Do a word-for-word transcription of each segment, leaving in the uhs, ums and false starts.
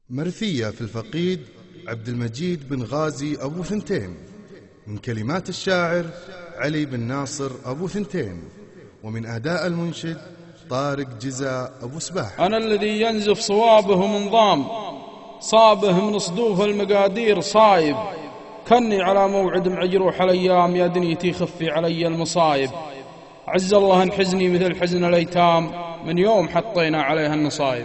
مرثية في الفقيد عبد المجيد بن غازي أبو ثنتين، من كلمات الشاعر علي بن ناصر أبو ثنتين، ومن أداء المنشد طارق جزا أبو سباح. أنا الذي ينزف صوابه من ضام، صابه من صدوف المقادير صايب، كني على موعد معجروح الأيام، يا دنيتي خفي علي المصايب. عز الله ان حزني مثل حزن الأيتام، من يوم حطينا عليها النصايب.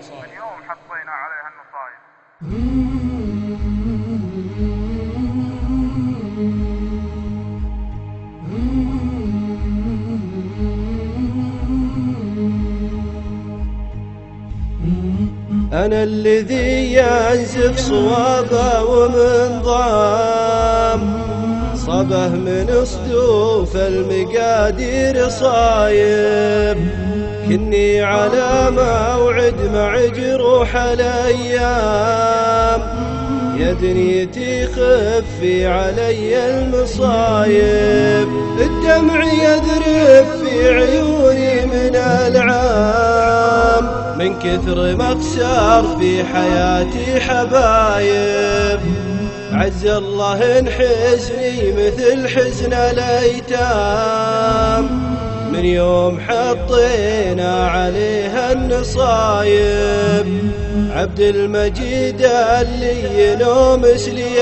أنا الذي ينزف صوابه ومن ضام، صبه من صدوف المقادير صايب، كني على موعد مع جروح الأيام، يا دنيتي خفي علي المصايب. الدمع يذرف في عيوني من العام، من كثر ما اخسر في حياتي حبايب. عز الله ان حزني مثل حزن الأيتام، من يوم حطينا عليها النصايب. عبد المجيد اللي ينوم مثلي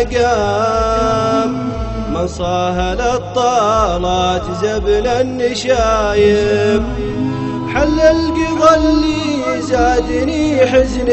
قام، من صاهل الطالات زبل النشايب. حل القضى اللي زادني حزن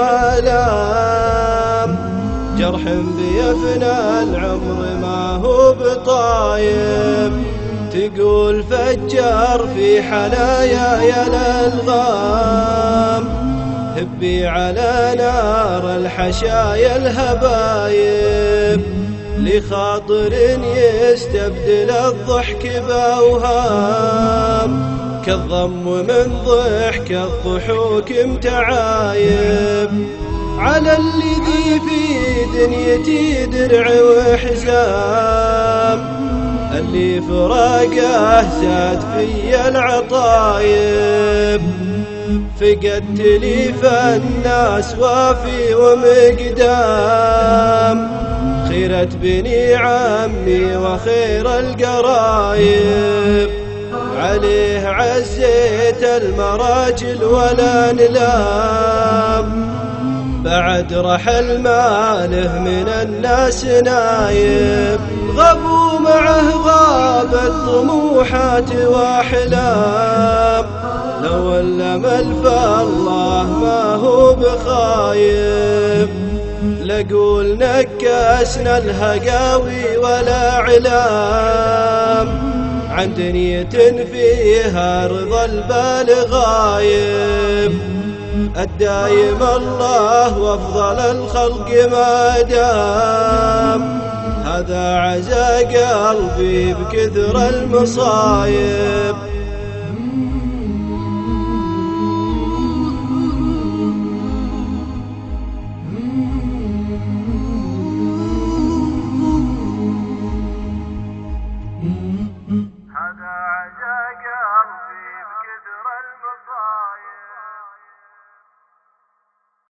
والام، جرح بيفنى العمر ما هو بطايب. تقول فجر في حنايا يا الألغام، هبي على نار الحشايا الهبايب. لخاطر يستبدل الضحك بأوهام، كالضم من ضحك الضحوك متعايب. على الذي في دنيتي درع وحزام، اللي فراقه زاد في العطايب. فقدت لي فالناس وافي ومقدام، خيرة بني عمي وخير القرايب. عليه عزيت المراجل ولا نلام، بعد رحل ماله من الناس نايب. غبوا معه غابت طموحات واحلام، لو الامل فالله ما هو بخايب. لقول نكسنا الهقاوي ولا علام، عن دنية فيها رضا البال غايب. الدايم الله وافضل الخلق ما دام، هذا عزا قلبي بكثر المصايب.